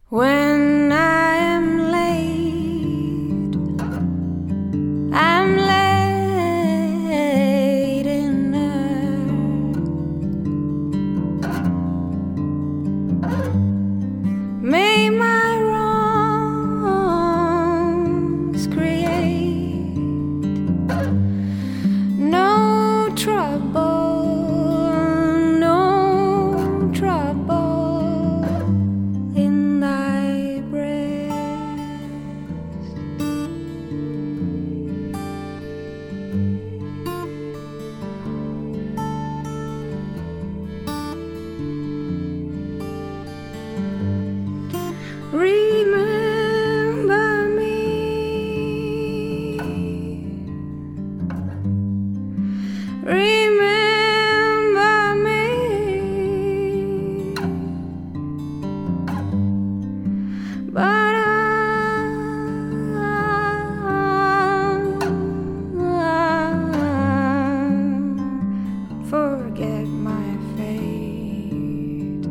When I am late, I'm late enough. May my wrongs create no trouble, no trouble in thy breast. Remember me, remember me, but forget my fate.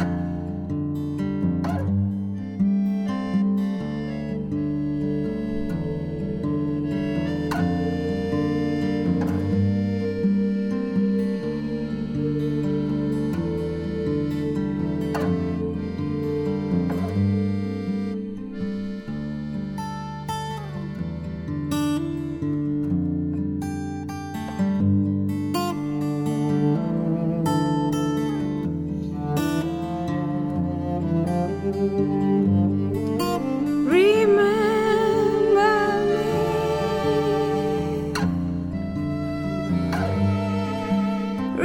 Remember me,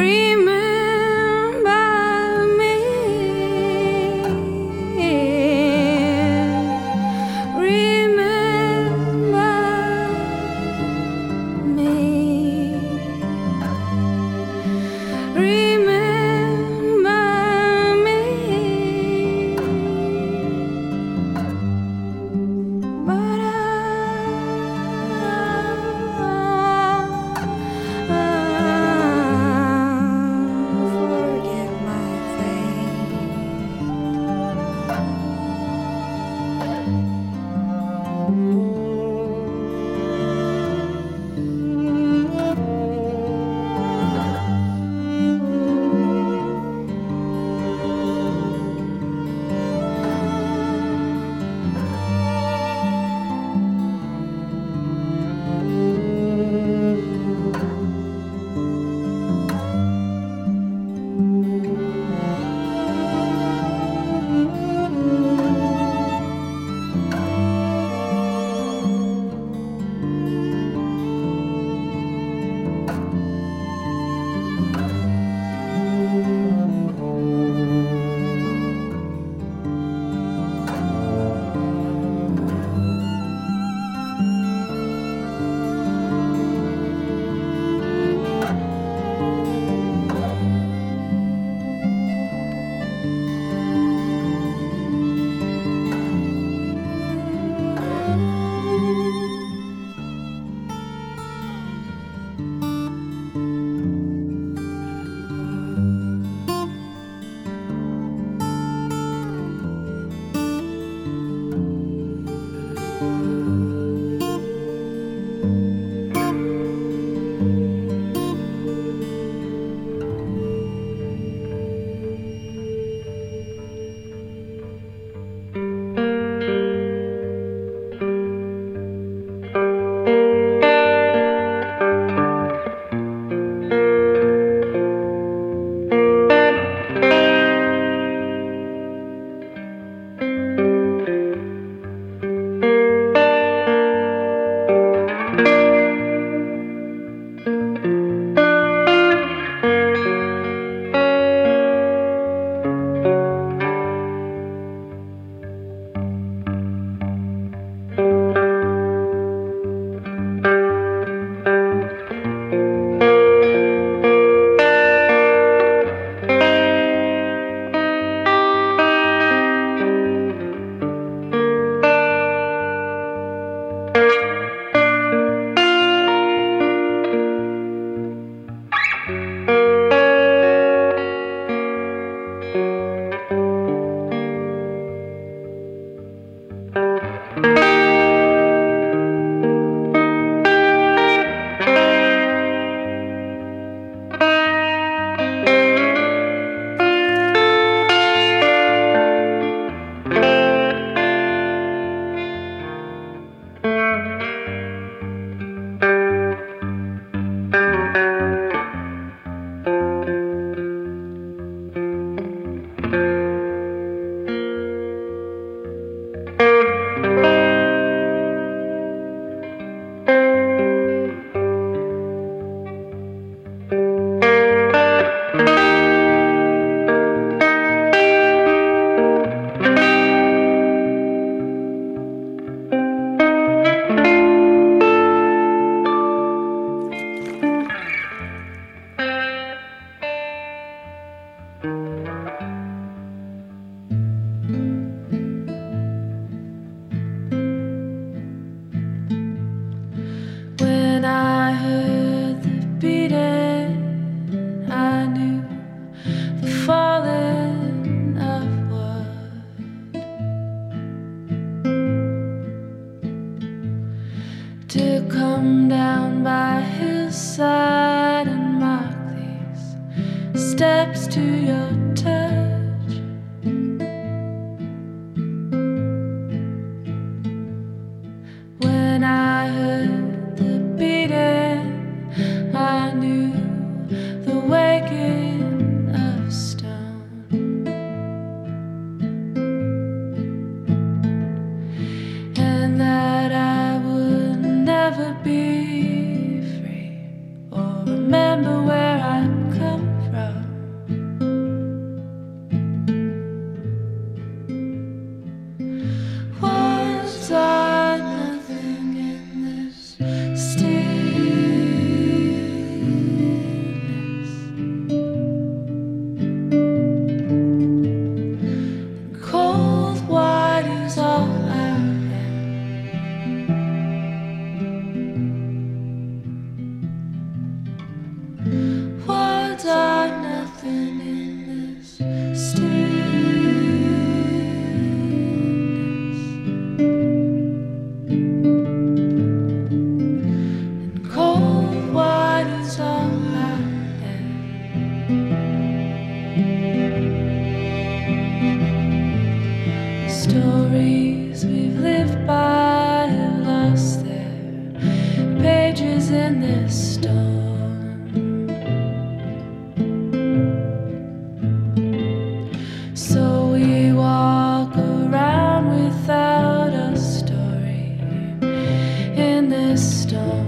remember me, remember me, remember me. to come down by his side and mark these steps to your touch. When I heard the beating, I knew the waking of stone, and that I would never be free or remember where I come from. Words are nothing in this stillness. Cold white is all I am. Words are nothing in this stillness. And cold white is all I am. Stories we've lived by have lost their pages in this storm. So we walk around without a story in this storm.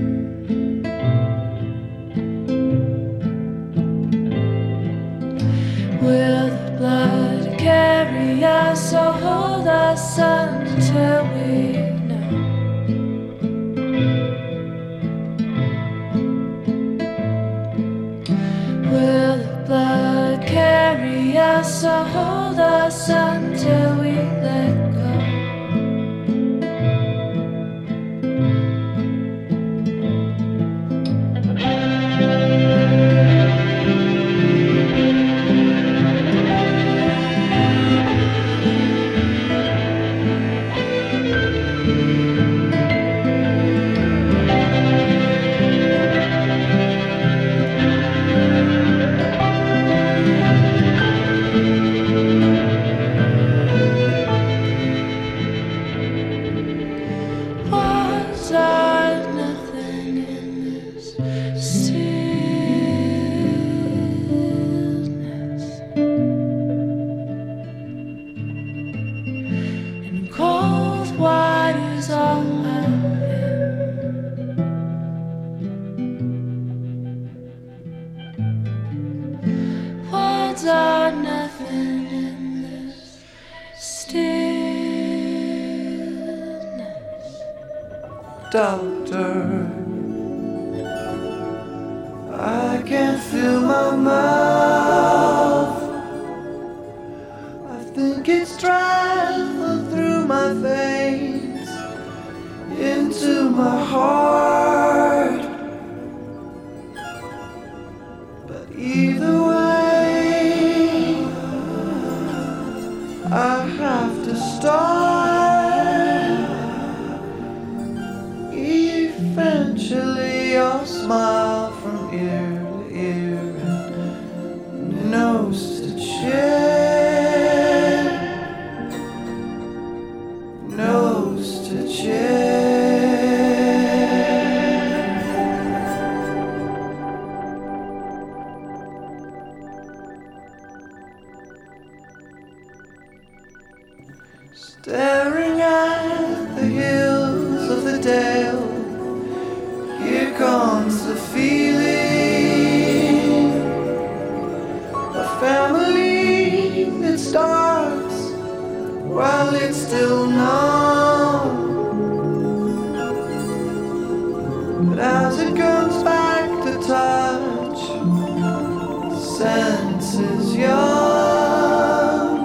Will the blood carry us or hold us until we know? Will the blood carry us or hold us until we let go? Words are nothing in this stillness. And cold white is all I am. Words are nothing in this stillness. Doctor, I can't feel my mouth. I think it's traveled through my veins into my heart. But either way, I have to start. Eventually I'll smile from ear to ear and nose to chin, nose to chin. Staring at the hills of the dale, here comes the feeling, a family that starts while it's still numb. But as it comes back to touch, senses young.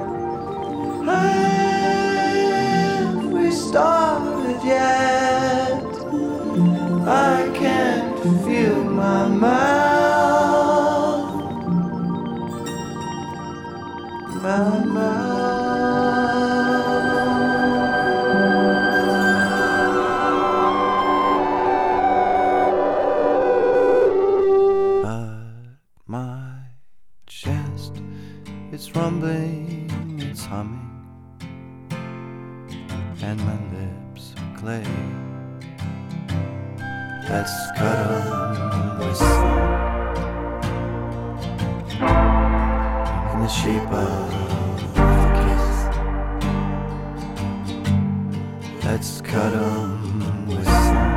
Have we started yet? I can't feel my mouth, my mouth. humming, and my lips are clay. Let's cut 'em with some in the shape of a kiss. Let's cut 'em with some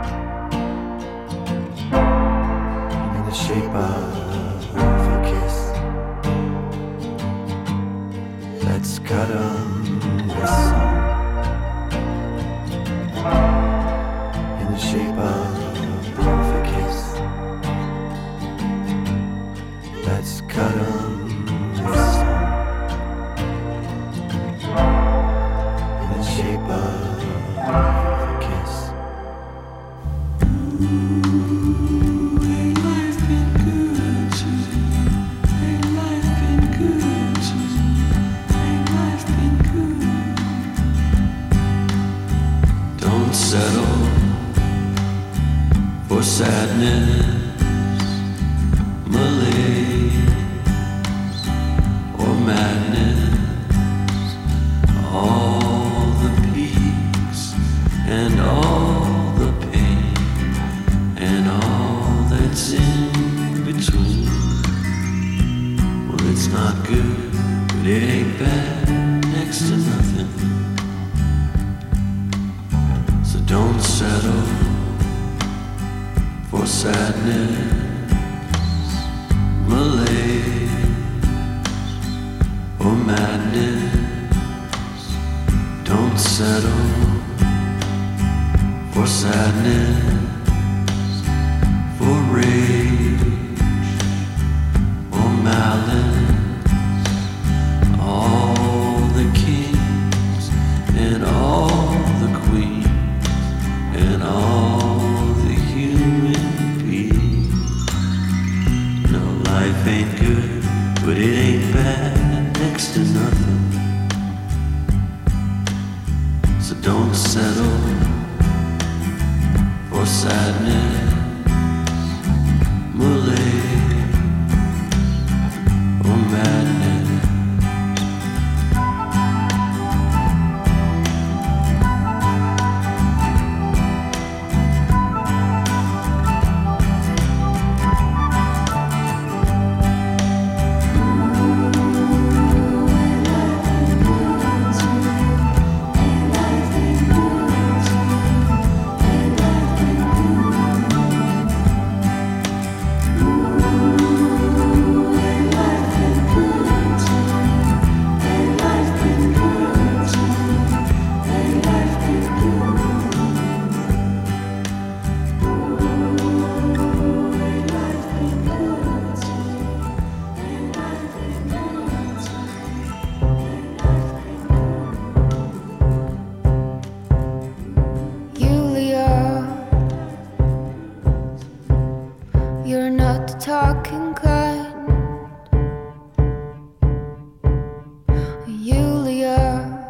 in the shape of a kiss. Let's cut 'em with some in the shape of a kiss. Let's cut 'em with some in the shape of a kiss. Ain't life been good to me? Ain't life been good to me? Ain't life been good? Don't settle for sadness, malaise, or madness. All the peaks and all the pain and all that's in between. Well, it's not good, but it ain't bad next to nothing. So don't settle for sadness, malaise, or madness. Don't settle for sadness, for rage, or malice. All the kings and all the queens and all the human beings. No, life ain't good, but it ain't bad next to nothing. So don't settle for sadness, malaise, or madness. You're not the talking kind, Yulia.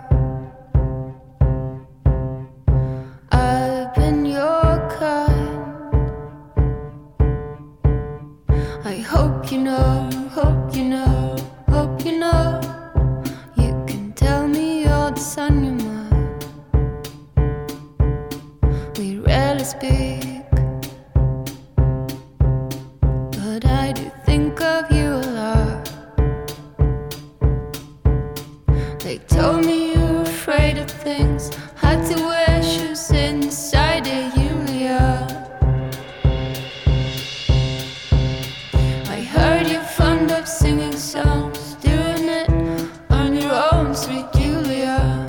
I've been your kind. I hope you know, hope you know, hope you know. You can tell me all that's on your mind. We rarely speak, but I do think of you a lot. They told me you were afraid of things, had to wear shoes inside of Yulia. I heard you're fond of singing songs, doing it on your own, sweet Julia.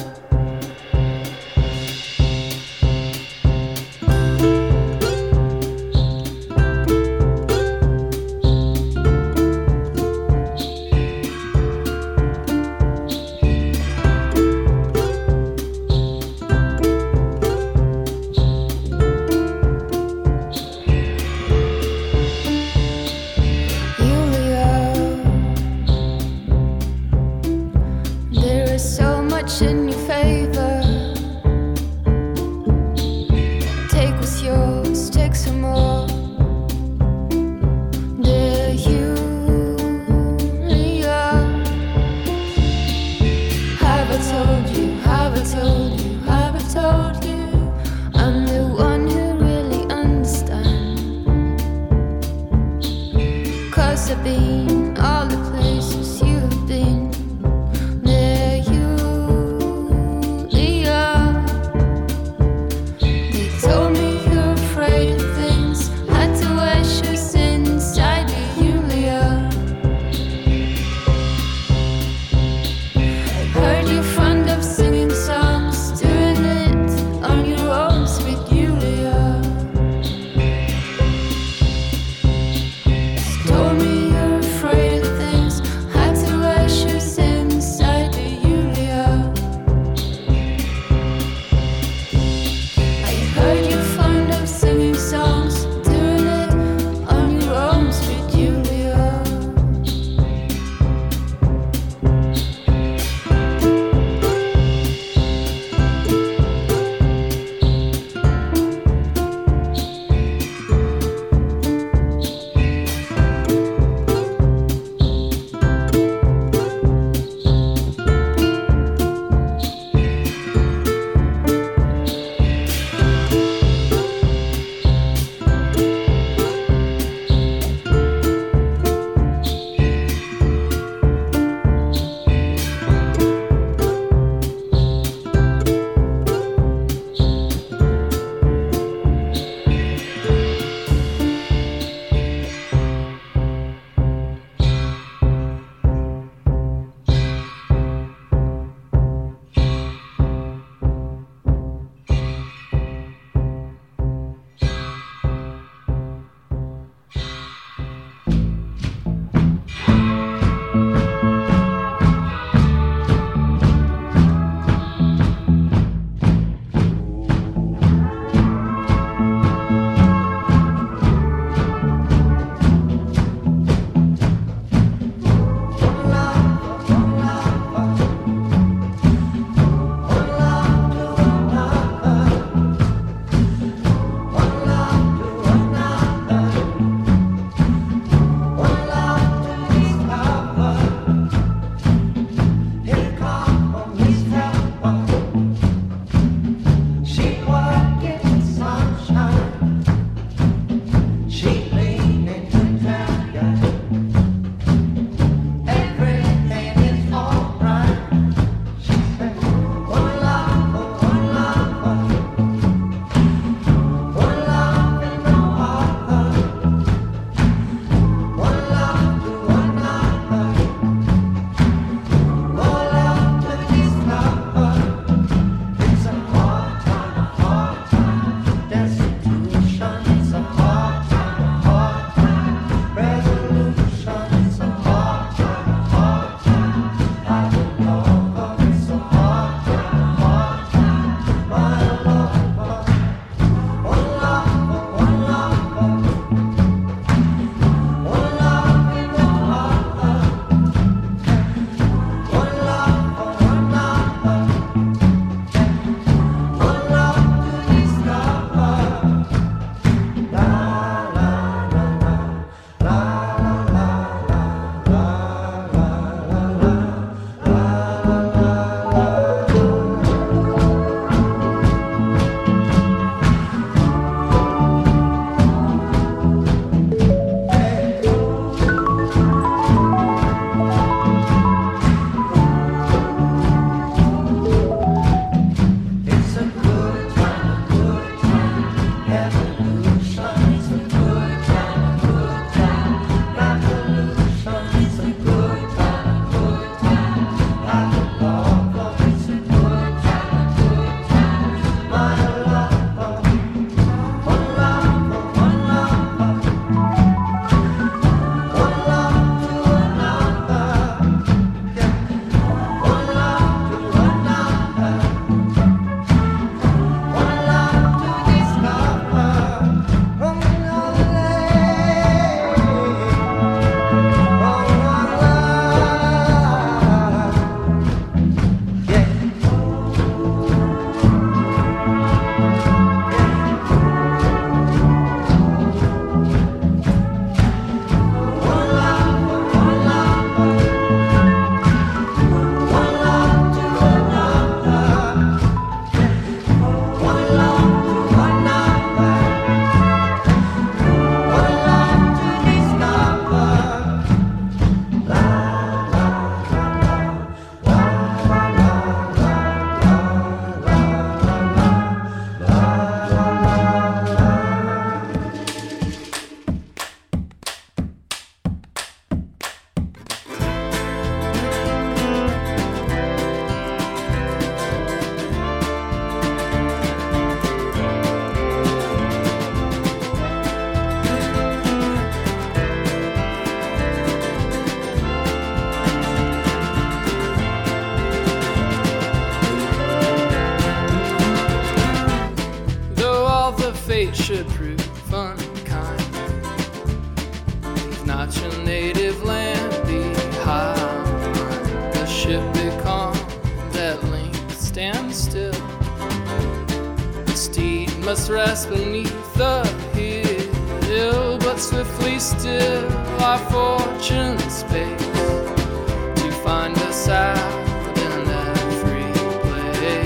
should prove unkind. Leave not your native land behind. The ship becalmed at length stand still. The steed must rest beneath the hill, but swiftly still our fortunes pace to find us out in every place.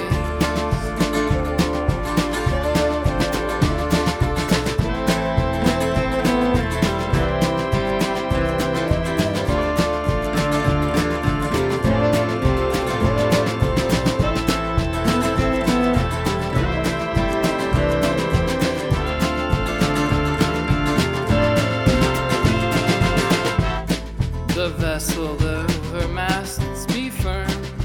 The vessel, though her masts be firm,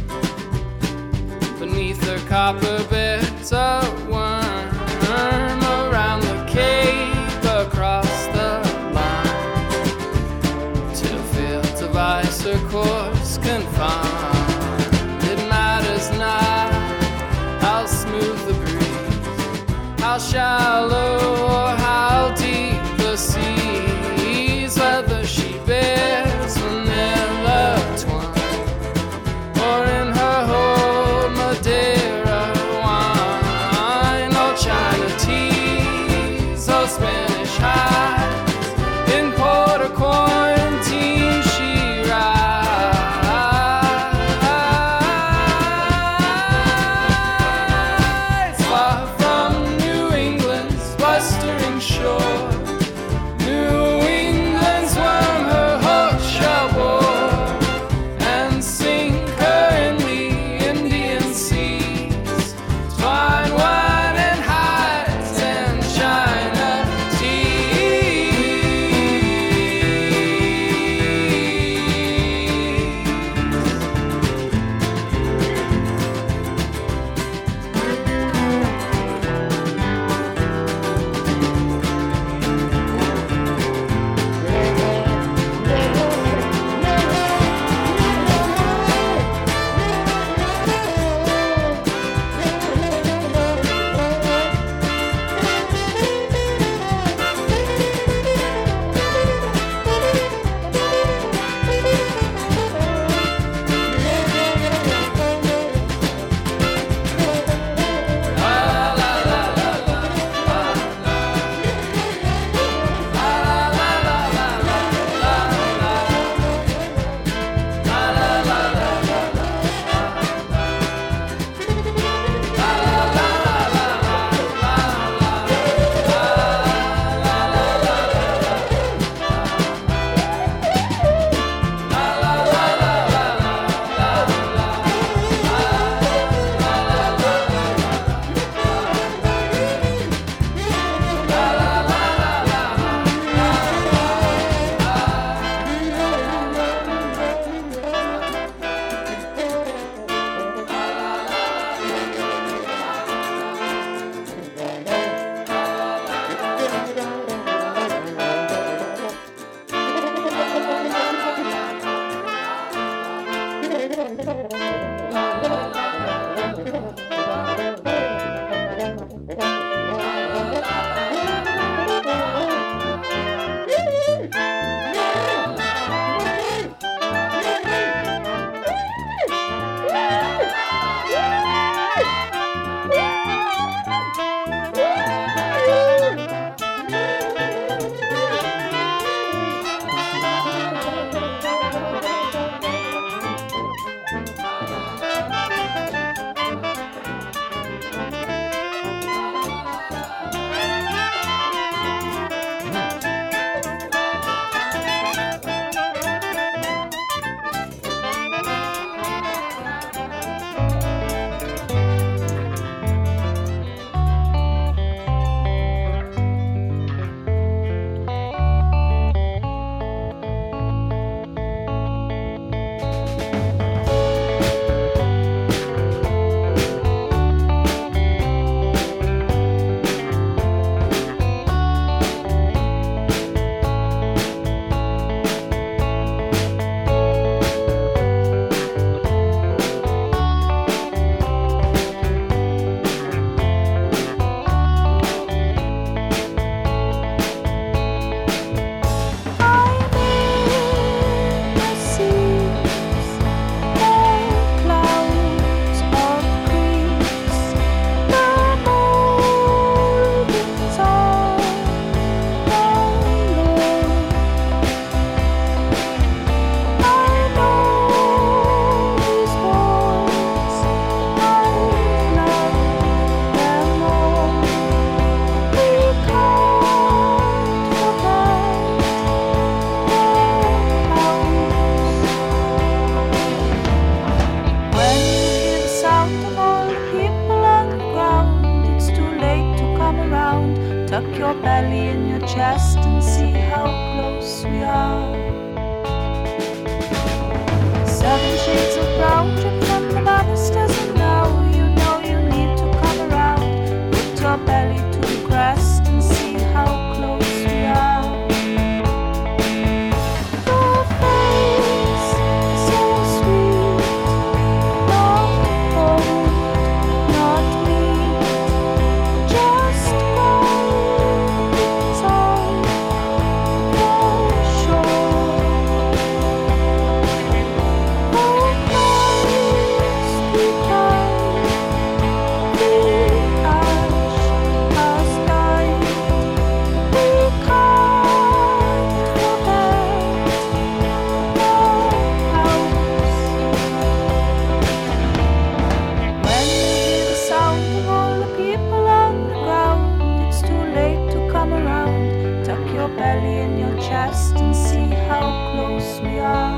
beneath her copper beds a worm around the cape across the line, till fields of ice her course confine. It matters not how smooth the breeze, how shallow or how deep the seas, whether she bears vanilla twine, or in her hold Madeira wine, or China teas, or Spanish hides. In port or quarantine she rides, far from New England's chest and see how close we are. 7 shades of brown drip from the banisters, and now you know you need to come around. Put your belly to the crest and see how close we are. Your face is so sweet, not cold, not mean, just gold inside your shore. Oh, Christ, we cried, the ash has died. We can't forget the house. When you hear the sound of all the people on the ground, it's too late to come around. Tuck your belly in your chest and see how close we are.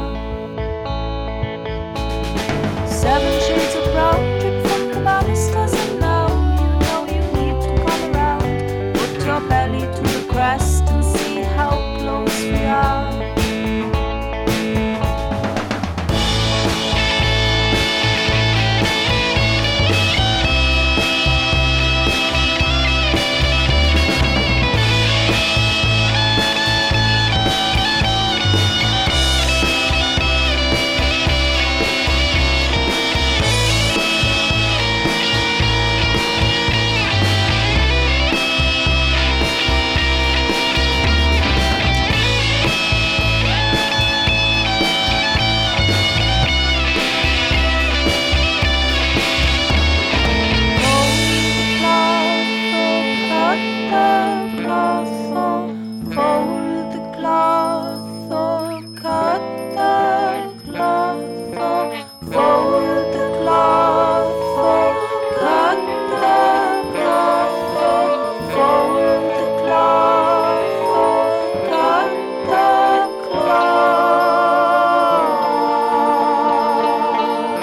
7 shades of brown drip from the banisters, and now you know you need to come around. Put your belly to the crest and see how close we are. Fold the cloth or cut the cloth or fold the cloth or cut the cloth or fold the cloth or cut the cloth.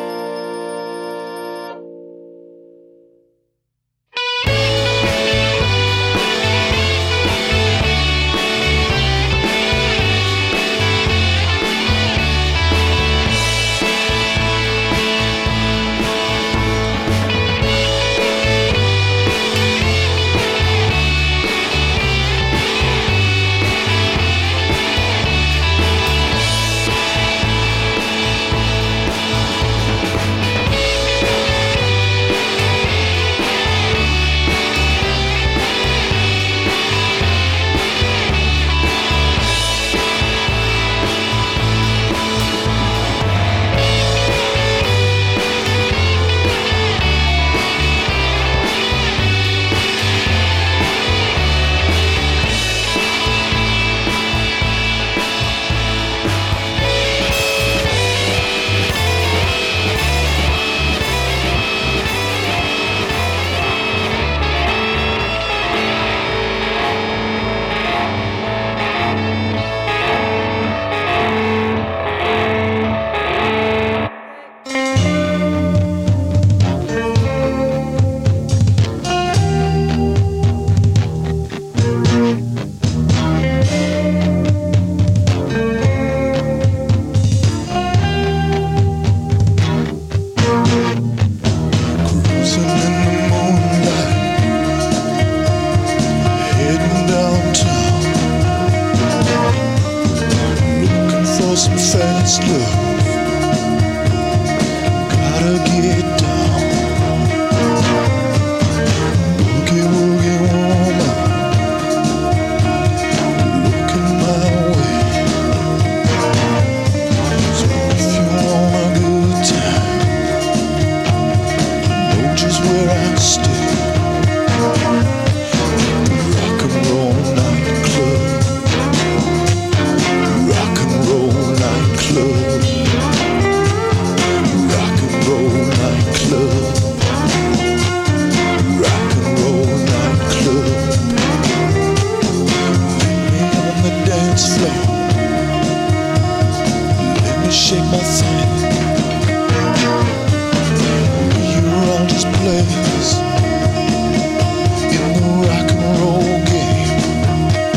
Cruising in the moonlight, heading downtown, looking for some fast love. Gotta get down, boogie woogie woman, looking my way. So if you want a good time, know just where I stay. Rock and roll nightclub, rock and roll nightclub, rock and roll nightclub, rock and roll nightclub. Let me on the dance floor, let me shake my thing. You're all just players in the rock and roll game.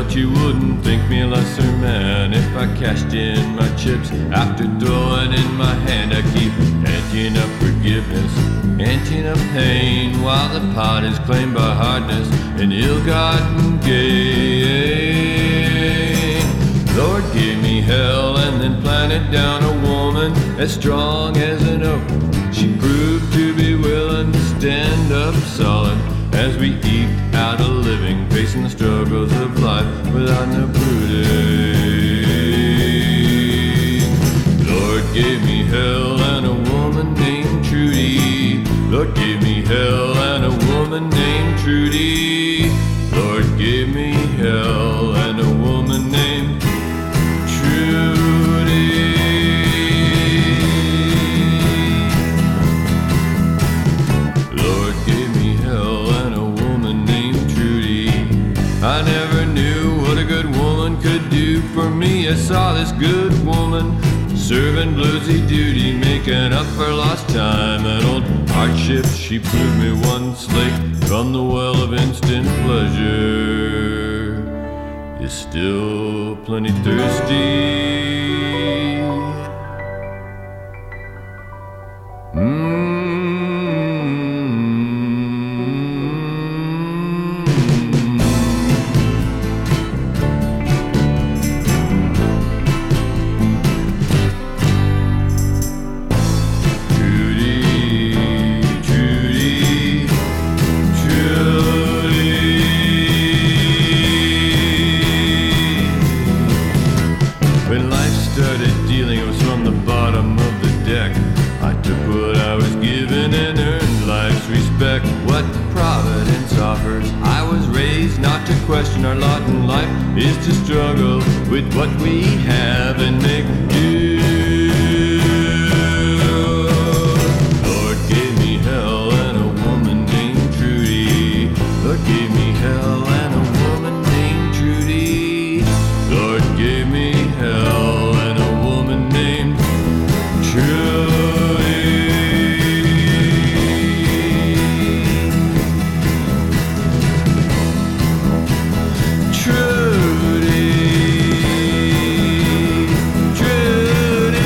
but you wouldn't think me a lesser man if I cashed in my chips. After throwing in my hand, I keep anting up forgiveness, anting up pain, while the pot is claimed by hardness and ill-gotten gain. Lord gave me hell and then planted down a woman as strong as an oak. She proved to be willing to stand up solid as we eke out a living, facing the struggles of life without no brooding. Lord gave me hell and a woman named Trudy. Lord gave me hell and a woman named Trudy. Lord gave me hell and a woman named Trudy. Lord gave me hell and a woman named Trudy. I never knew what a good woman could do for me. I saw this good woman serving bluesy duty, making up for lost time and old hardships. She proved me once lake from the well of instant pleasure is still plenty thirsty. When life started dealing, it was from the bottom of the deck. I took what I was given and earned life's respect. What Providence offers, I was raised not to question. Our lot in life is to struggle with what we have and make do. Lord gave me hell and a woman named Trudy. Lord gave me hell and a woman named Trudy. Lord gave me hell and a woman named Trudy. Trudy, Trudy.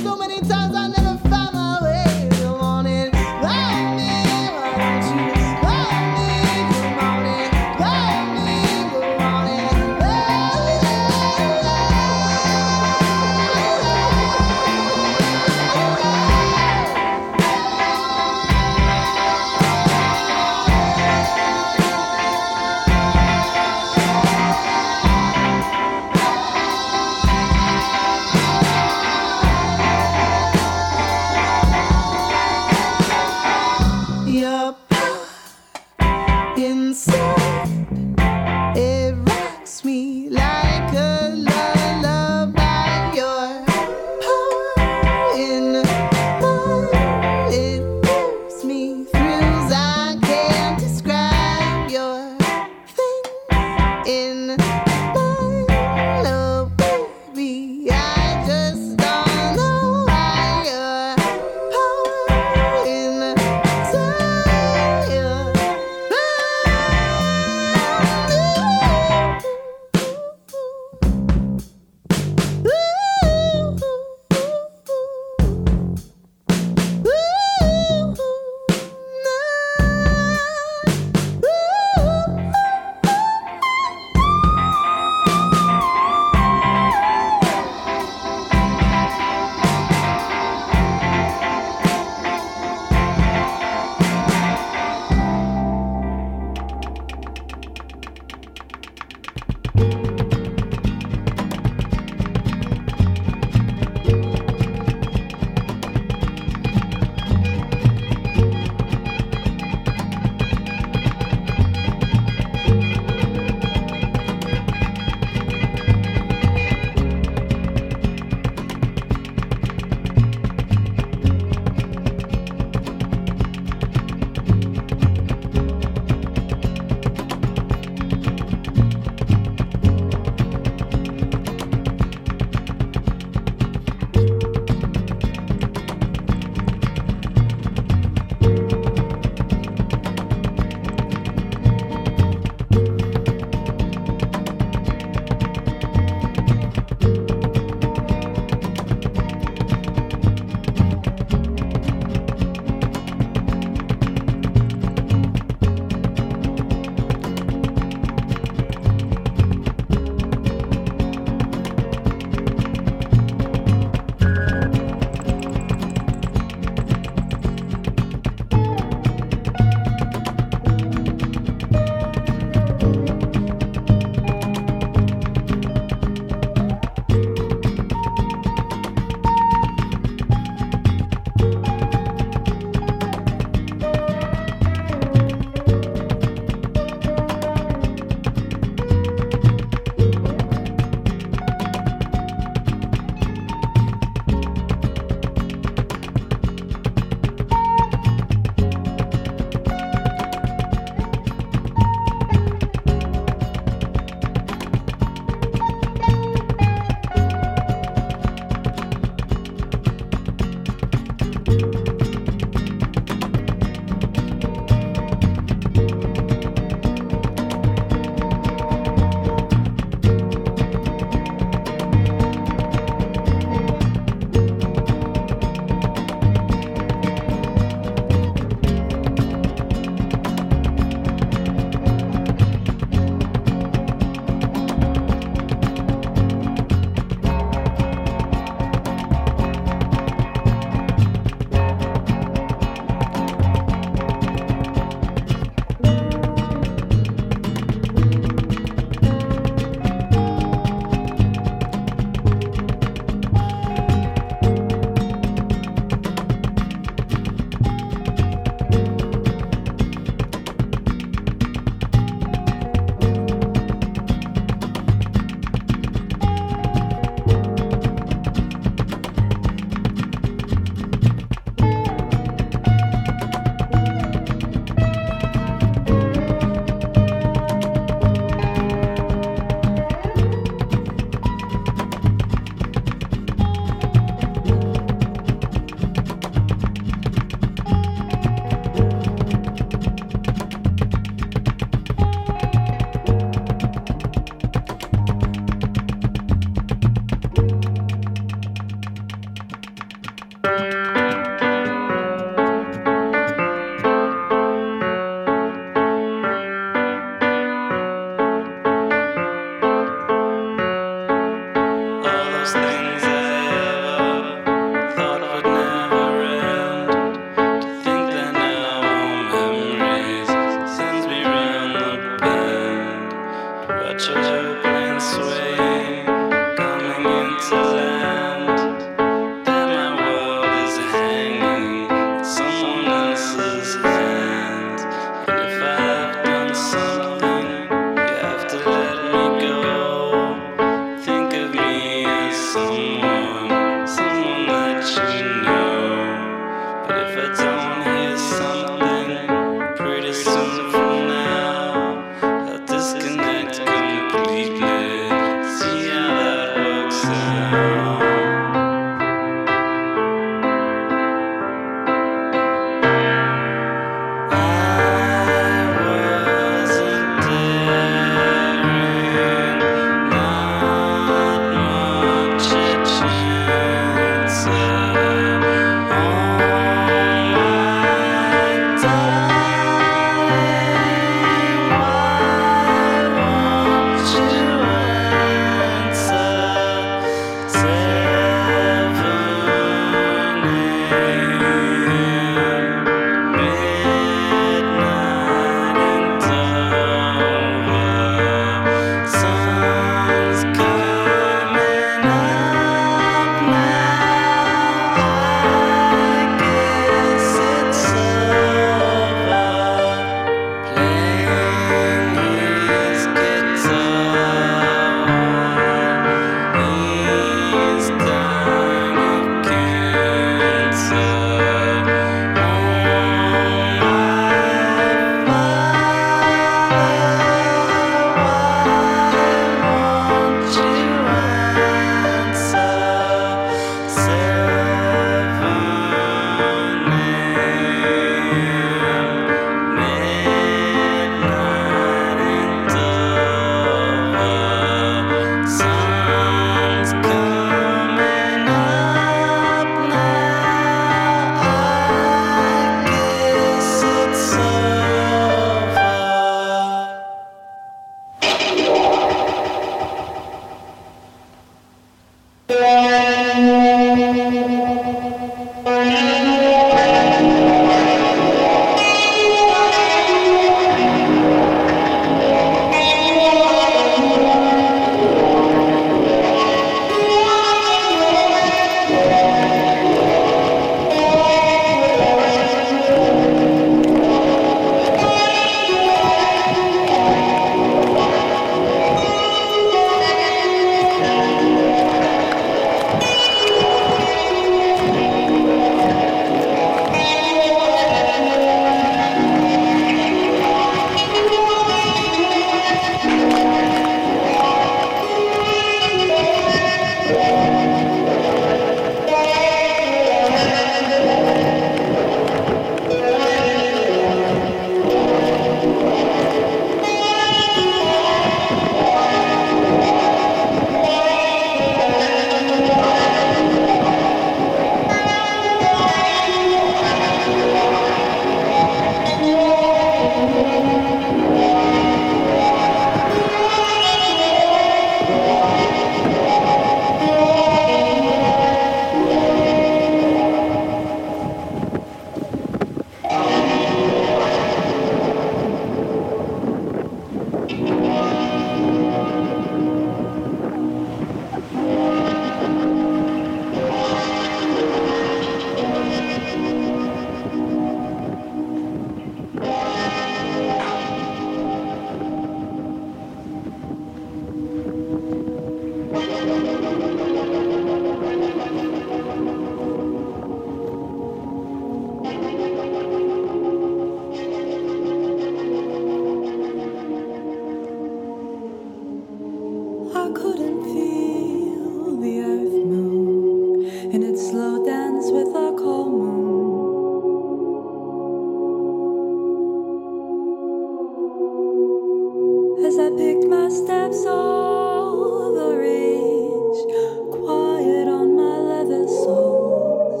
steps all the rage, quiet on my leather soles.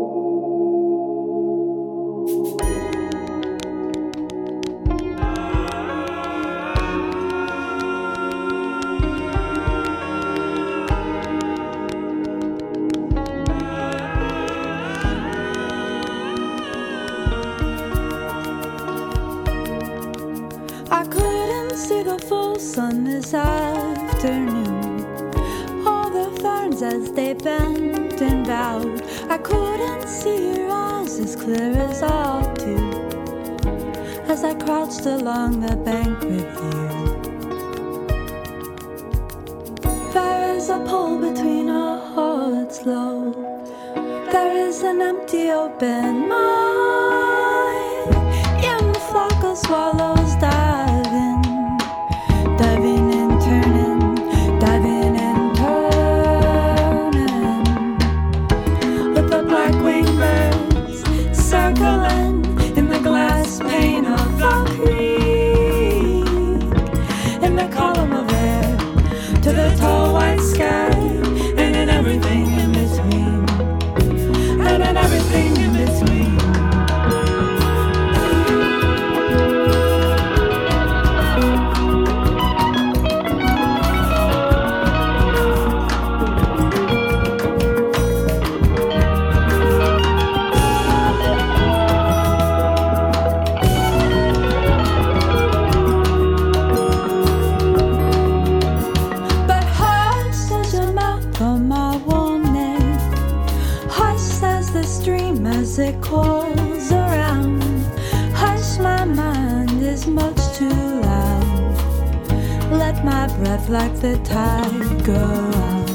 I couldn't see the full sun this afternoon. All the ferns as they bent and bowed. I couldn't see your eyes as clear as ought to, as I crouched along the bank with you. There is a pull between our hearts low. There is an empty open mind in the flock of swallows diving, diving and turning, diving and turning, with the black winged birds circling in the glass pane of the creek, in the column of air to the tall white sky, and in everything in between, and in everything in between. But hush, says your mouth on my warning. Hush, says the stream as it calls around. Hush, my mind is much too loud. Let my breath like the tide go out.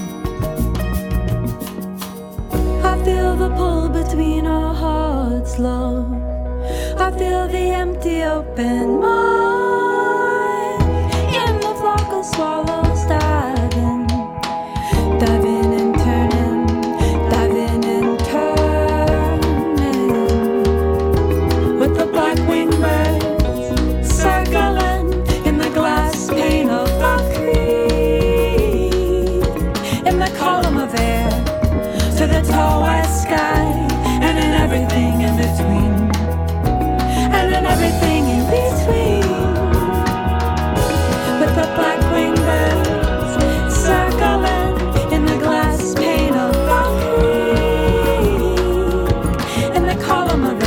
I feel the pull between our hearts low. I feel the empty open mind in the flock of swallows diving, diving and turning, diving and turning, with the black winged birds circling in the glass pane of the creek, in the column of air to the tall white sky, and in everything in between, and in everything in between, with the black winged birds circling in the glass pane of the creek, in the column of